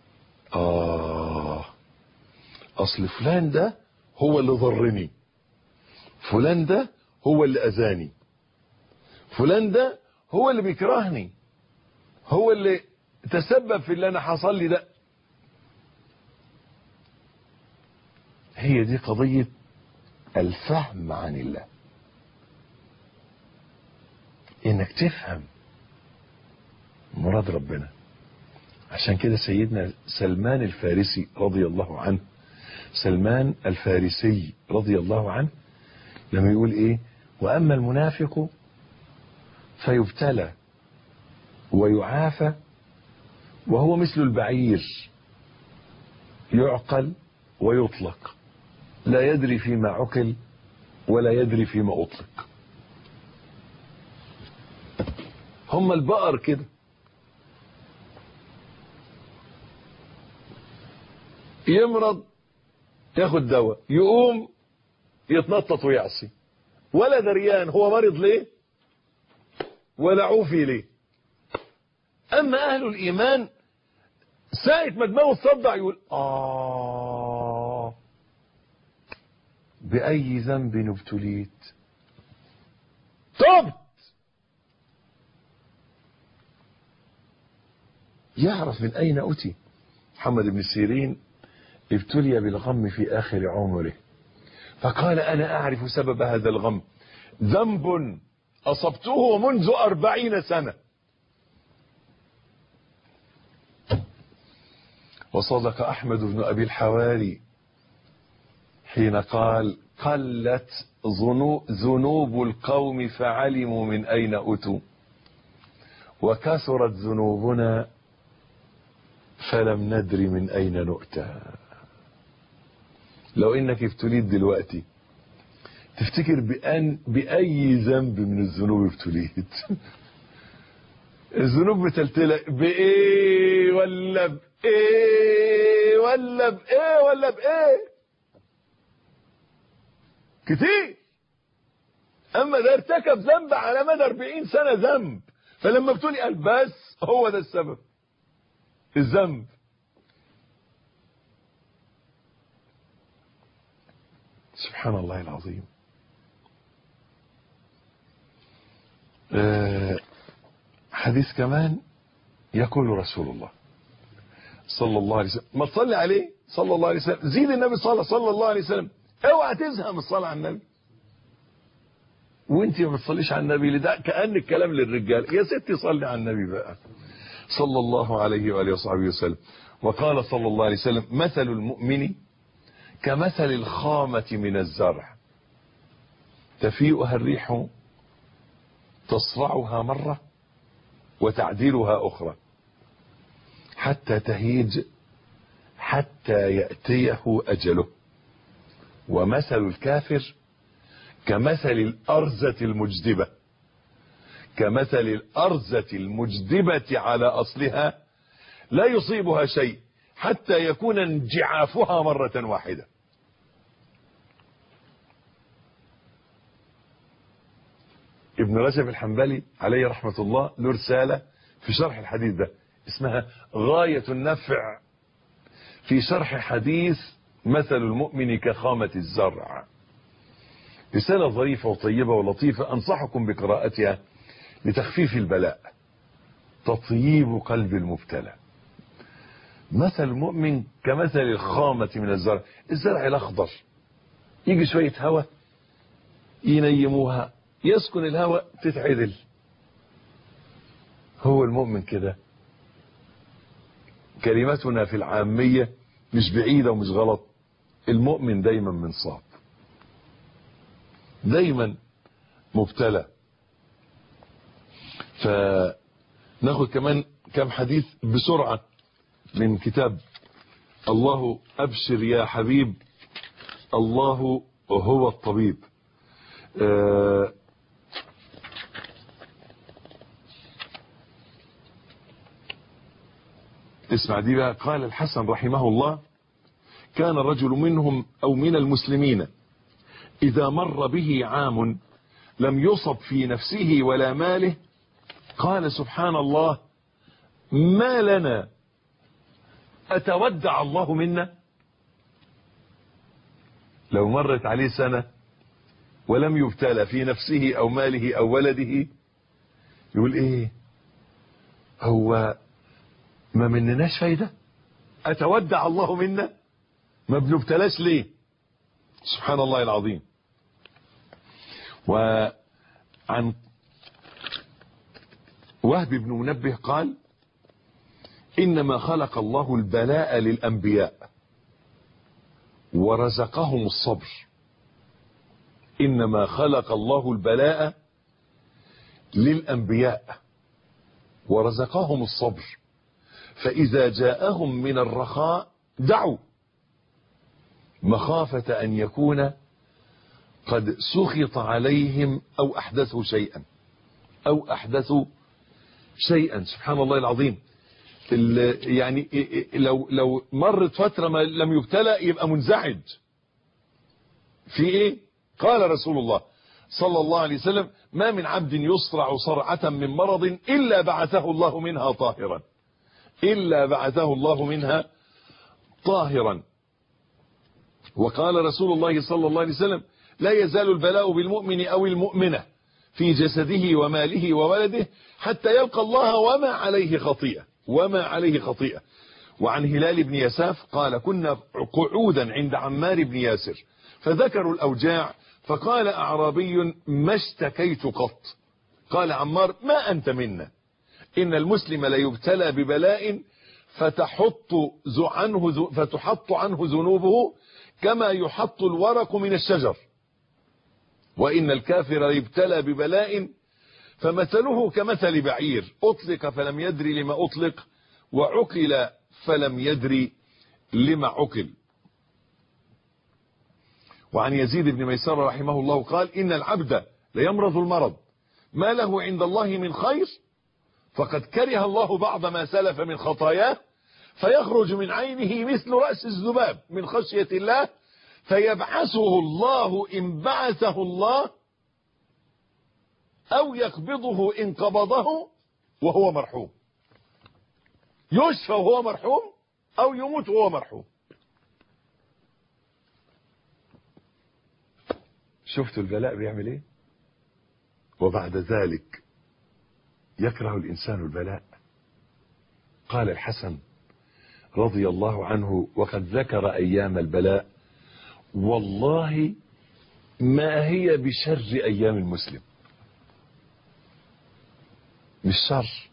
اصل فلان ده هو اللي ضرني، فلان ده هو اللي اذاني، فلان ده هو اللي بيكرهني، هو اللي تسبب في اللي انا حصل لي ده. هي دي قضية الفهم عن الله، انك تفهم مراد ربنا. عشان كده سيدنا سلمان الفارسي رضي الله عنه، سلمان الفارسي رضي الله عنه لما يقول ايه: واما المنافق فيبتلى ويعافى وهو مثل البعير يعقل ويطلق، لا يدري فيما عقل ولا يدري فيما أطلق. هم البقر كده، يمرض ياخد دواء، يقوم يتنطط ويعصي، ولا دريان هو مرض ليه ولا عوفي ليه. أما أهل الإيمان ساعة ما دماغه تصدع يقول بأي ذنب ابتليت، تبت، يعرف من أين أتي. محمد بن سيرين ابتلي بالغم في آخر عمره، فقال: أنا أعرف سبب هذا الغم، ذنب أصبته منذ 40 سنة. وصدق أحمد بن أبي الحواري حين قال: قلت ذنوب القوم فعلموا من أين أتوا، وكثرت ذنوبنا فلم ندري من أين نؤتى. لو إنك ابتليت دلوقتي تفتكر بأي ذنب من الذنوب ابتليت؟ الذنوب متلتلة بإيه ولا بإيه ولا بإيه ولا بإيه كتير. أما ده ارتكب ذنب على مدى 40 سنة ذنب، فلما ابتلي قال بس هو ده السبب، الذنب. سبحان الله العظيم. حديث كمان يقول رسول الله صلى الله عليه وسلم، ما تصلي عليه صلى الله عليه وسلم، زيد النبي صلى الله عليه وسلم، اوعى تزهق من الصلاة على النبي. وانت ما بتصليش على النبي لده كأن الكلام للرجال، يا ستي صلي على النبي بقى صلى الله عليه وآله وصحبه وسلم. وقال صلى الله عليه وسلم: مثل المؤمن كمثل الخامة من الزرع تفيئها الريح تصرعها مرة وتعدلها أخرى حتى تهيج حتى يأتيه أجله. ومثل الكافر كمثل الأرزة المجدبة، كمثل الأرزة المجدبة على أصلها لا يصيبها شيء حتى يكون انجعافها مرة واحدة. ابن رجب الحنبلي عليه رحمة الله له رسالة في شرح الحديث ده اسمها غاية النفع في شرح حديث مثل المؤمن كخامة الزرع. رسالة ظريفة وطيبة ولطيفة أنصحكم بقراءتها لتخفيف البلاء، تطييب قلب المبتلى. مثل المؤمن كمثل الخامة من الزرع، الزرع الأخضر يجي شوية هواء ينيموها، يسكن الهواء تتعدل. هو المؤمن كده. كلمتنا في العامية مش بعيدة ومش غلط، المؤمن دايما منصاب، دايما مبتلى. فناخد كمان كم حديث بسرعة من كتاب الله أبشر يا حبيب الله هو الطبيب. اسمع دي بقى. قال الحسن رحمه الله: كان الرجل منهم أو من المسلمين إذا مر به عام لم يصب في نفسه ولا ماله قال: سبحان الله، ما لنا أتودع الله منا. لو مرت عليه سنة ولم يبتلى في نفسه أو ماله أو ولده يقول إيه؟ هو ما منناش فايدة؟ أتودع الله منا؟ ما بنبتلاش ليه؟ سبحان الله العظيم. وعن وهب بن منبه قال: إنما خلق الله البلاء للأنبياء ورزقهم الصبر. إنما خلق الله البلاء للأنبياء ورزقهم الصبر، فإذا جاءهم من الرخاء دعوا مخافة أن يكون قد سخط عليهم أو أحدثوا شيئا. سبحان الله العظيم. يعني لو مرت فترة ما لم يبتلى يبقى منزعج في ايه. قال رسول الله صلى الله عليه وسلم: ما من عبد يصرع صرعة من مرض إلا بعثه الله منها طاهرا. وقال رسول الله صلى الله عليه وسلم: لا يزال البلاء بالمؤمن أو المؤمنة في جسده وماله وولده حتى يلقى الله وما عليه خطيئة. وعن هلال بن يساف قال: كنا قعودا عند عمار بن ياسر فذكروا الأوجاع، فقال أعرابي: ما اشتكيت قط. قال عمار: ما أنت منا، إن المسلم ليبتلى ببلاء فتحط عنه ذنوبه كما يحط الورق من الشجر، وإن الكافر ليبتلى ببلاء فمثله كمثل بعير أطلق فلم يدري لما أطلق، وعقل فلم يدري لما عقل. وعن يزيد بن ميسر رحمه الله قال: إن العبد ليمرض المرض ما له عند الله من خير، فقد كره الله بعض ما سلف من خطاياه، فيخرج من عينه مثل رأس الذباب من خشية الله، فيبعثه الله إن بعثه الله، أو يقبضه إن قبضه وهو مرحوم. يشفى وهو مرحوم، أو يموت وهو مرحوم. شفتوا البلاء بيعمل ايه؟ وبعد ذلك يكره الإنسان البلاء. قال الحسن رضي الله عنه وقد ذكر أيام البلاء: والله ما هي بشر أيام المسلم. مش شر.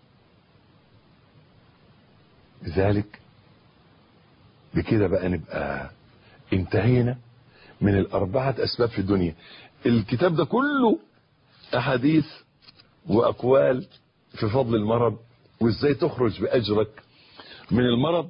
لذلك بكده بقى نبقى انتهينا من الأربعة أسباب في الدنيا. الكتاب ده كله أحاديث وأقوال في فضل المرض وإزاي تخرج بأجرك من المرض.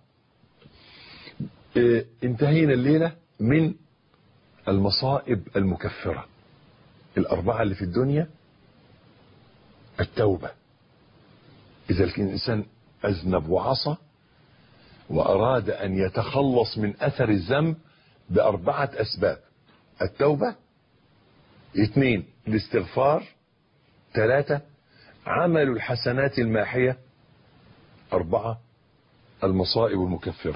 انتهينا الليلة من المصائب المكفرة الأربعة اللي في الدنيا. التوبة، إذا الإنسان أذنب وعصى وأراد أن يتخلص من أثر الذنب بأربعة أسباب: التوبة، 2 الاستغفار، 3 عمل الحسنات الماحية، 4 المصائب المكفرة.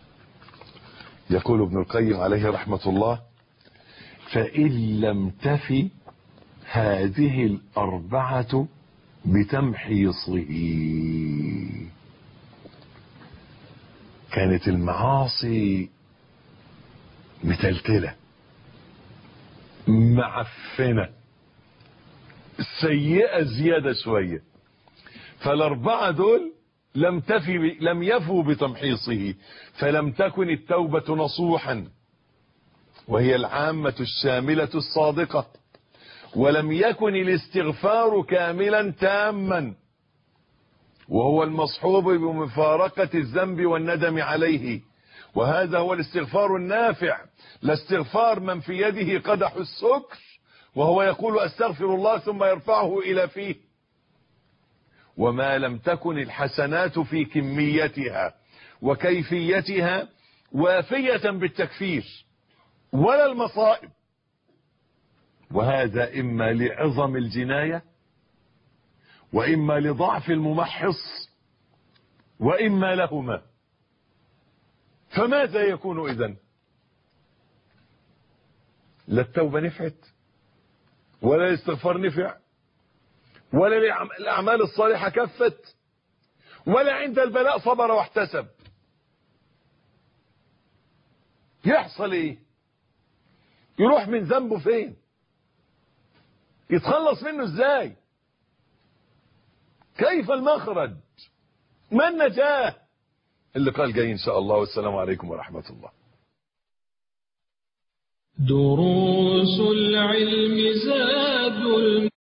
يقول ابن القيم عليه رحمة الله: فإن لم تفي هذه الأربعة بتمحيصه، كانت المعاصي متلتلة معفنة سيئة زيادة شوية، فالأربعة دول لم يفوا بتمحيصه، فلم تكن التوبة نصوحا وهي العامة الشاملة الصادقة، ولم يكن الاستغفار كاملا تاما وهو المصحوب بمفارقة الذنب والندم عليه، وهذا هو الاستغفار النافع، لا استغفار من في يده قدح السكر وهو يقول أستغفر الله ثم يرفعه إلى فيه. وما لم تكن الحسنات في كميتها وكيفيتها وافية بالتكفير ولا المصائب، وهذا إما لعظم الجناية وإما لضعف الممحص وإما لهما. فماذا يكون إذن؟ لا التوبة نفعت ولا الاستغفار نفع ولا الأعمال الصالحة كفت ولا عند البلاء صبر واحتسب. يحصل ايه؟ يروح من ذنبه فين؟ يتخلص منه ازاي؟ كيف المخرج؟ ما النجاة؟ اللقاء الجاي ان شاء الله، والسلام عليكم ورحمة الله. دروس العلم زاد